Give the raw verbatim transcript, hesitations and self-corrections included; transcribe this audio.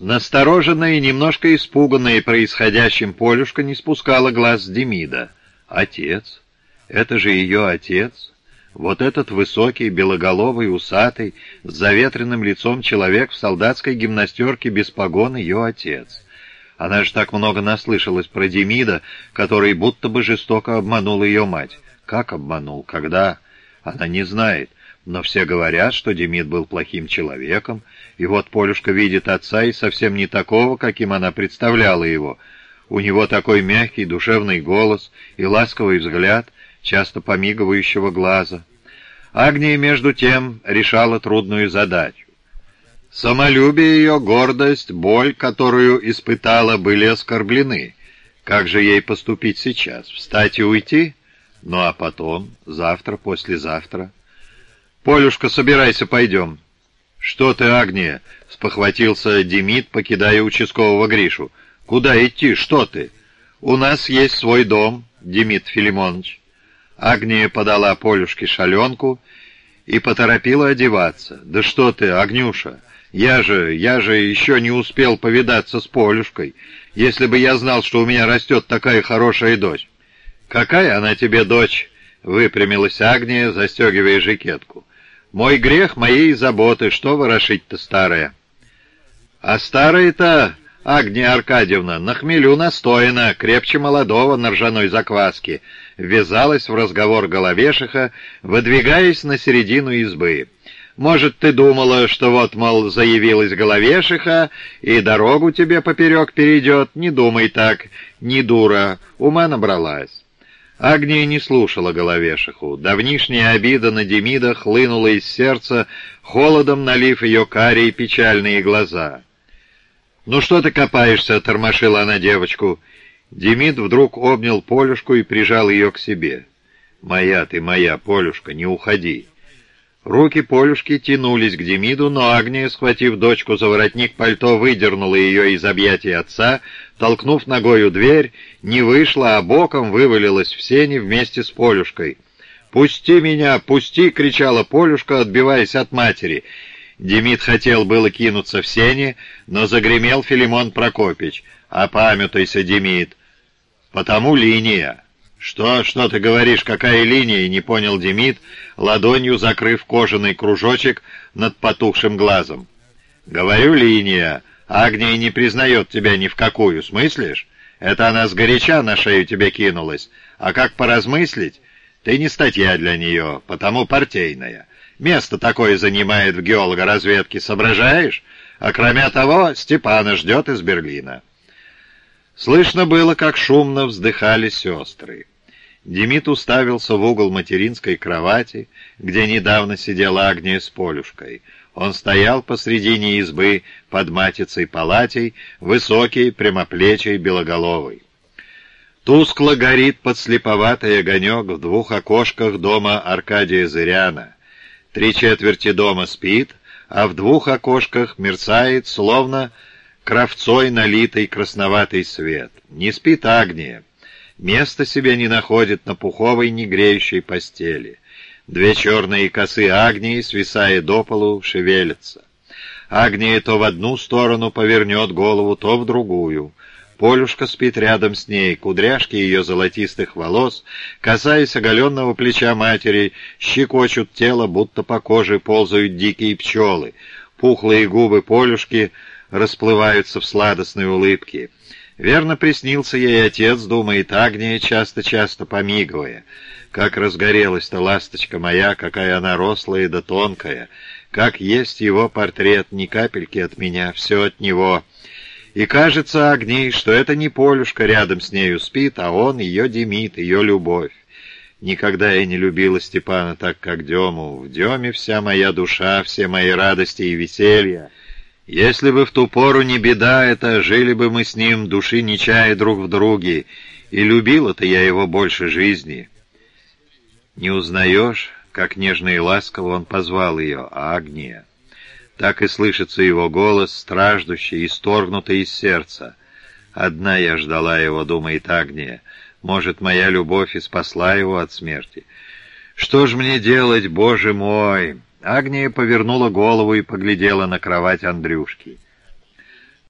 Настороженная и немножко испуганная происходящим Полюшка не спускала глаз с Демида. Отец? Это же ее отец? Вот этот высокий, белоголовый, усатый, с заветренным лицом человек в солдатской гимнастерке без погон — ее отец. Она же так много наслышалась про Демида, который будто бы жестоко обманул ее мать. Как обманул? Когда? Она не знает. Но все говорят, что Демид был плохим человеком, и вот Полюшка видит отца и совсем не такого, каким она представляла его. У него такой мягкий, душевный голос и ласковый взгляд, часто помигивающего глаза. Агния, между тем, решала трудную задачу. Самолюбие ее, гордость, боль, которую испытала, были оскорблены. Как же ей поступить сейчас? Встать и уйти? Ну а потом? Завтра, послезавтра? «Полюшка, собирайся, пойдем». «Что ты, Агния?» — спохватился Демид, покидая участкового Гришу. «Куда идти? Что ты?» «У нас есть свой дом, Демид Филимонович». Агния подала Полюшке шаленку и поторопила одеваться. «Да что ты, Агнюша, я же, я же еще не успел повидаться с Полюшкой, если бы я знал, что у меня растет такая хорошая дочь». «Какая она тебе дочь?» — выпрямилась Агния, застегивая жакетку. «Мой грех, моей заботы, что ворошить-то старая?» «А старая-то, Агния Аркадьевна, на хмелю настояна, крепче молодого на ржаной закваске», — ввязалась в разговор Головешиха, выдвигаясь на середину избы. «Может, ты думала, что вот, мол, заявилась Головешиха, и дорогу тебе поперек перейдет? Не думай так, не дура, ума набралась». Агния не слушала Головешиху. Давнишняя обида на Демида хлынула из сердца, холодом налив ее карие печальные глаза. «Ну что ты копаешься?» — тормошила она девочку. Демид вдруг обнял Полюшку и прижал ее к себе. «Моя ты, моя, Полюшка, не уходи». Руки Полюшки тянулись к Демиду, но Агния, схватив дочку за воротник пальто, выдернула ее из объятий отца, толкнув ногою дверь, не вышла, а боком вывалилась в сени вместе с Полюшкой. «Пусти меня, пусти!» — кричала Полюшка, отбиваясь от матери. Демид хотел было кинуться в сени, но загремел Филимон Прокопич. «Опамятуйся, Демид, потому линия». «Что, что ты говоришь, какая линия?» — не понял Демид, ладонью закрыв кожаный кружочек над потухшим глазом. «Говорю, линия. Агния не признает тебя ни в какую, смыслишь? Это она сгоряча на шею тебе кинулась. А как поразмыслить? Ты не статья для нее, потому партийная. Место такое занимает в геологоразведке, соображаешь? А кроме того, Степана ждет из Берлина». Слышно было, как шумно вздыхали сестры. Демид уставился в угол материнской кровати, где недавно сидела Агния с Полюшкой. Он стоял посредине избы под матицей-палатей, высокий, прямоплечий, белоголовый. Тускло горит подслеповатый огонек в двух окошках дома Аркадия Зыряна. Три четверти дома спит, а в двух окошках мерцает, словно кровцой налитый красноватый свет. Не спит Агния. Места себе не находит на пуховой негреющей постели. Две черные косы Агнии, свисая до полу, шевелятся. Агния то в одну сторону повернет голову, то в другую. Полюшка спит рядом с ней, кудряшки ее золотистых волос, касаясь оголенного плеча матери, щекочут тело, будто по коже ползают дикие пчелы. Пухлые губы Полюшки расплываются в сладостной улыбке. Верно приснился ей отец, думает Агния, часто-часто помигивая. Как разгорелась-то ласточка моя, какая она рослая да тонкая. Как есть его портрет, ни капельки от меня, все от него. И кажется Агнии, что это не Полюшка рядом с нею спит, а он ее Демид, ее любовь. Никогда я не любила Степана так, как Дему. В Деме вся моя душа, все мои радости и веселья. Если бы в ту пору не беда эта, жили бы мы с ним, души не чая друг в друге, и любила-то я его больше жизни. Не узнаешь, как нежно и ласково он позвал ее, Агния. Так и слышится его голос, страждущий, исторгнутый из сердца. Одна я ждала его, думает Агния. Может, моя любовь и спасла его от смерти. Что ж мне делать, Боже мой? Агния повернула голову и поглядела на кровать Андрюшки.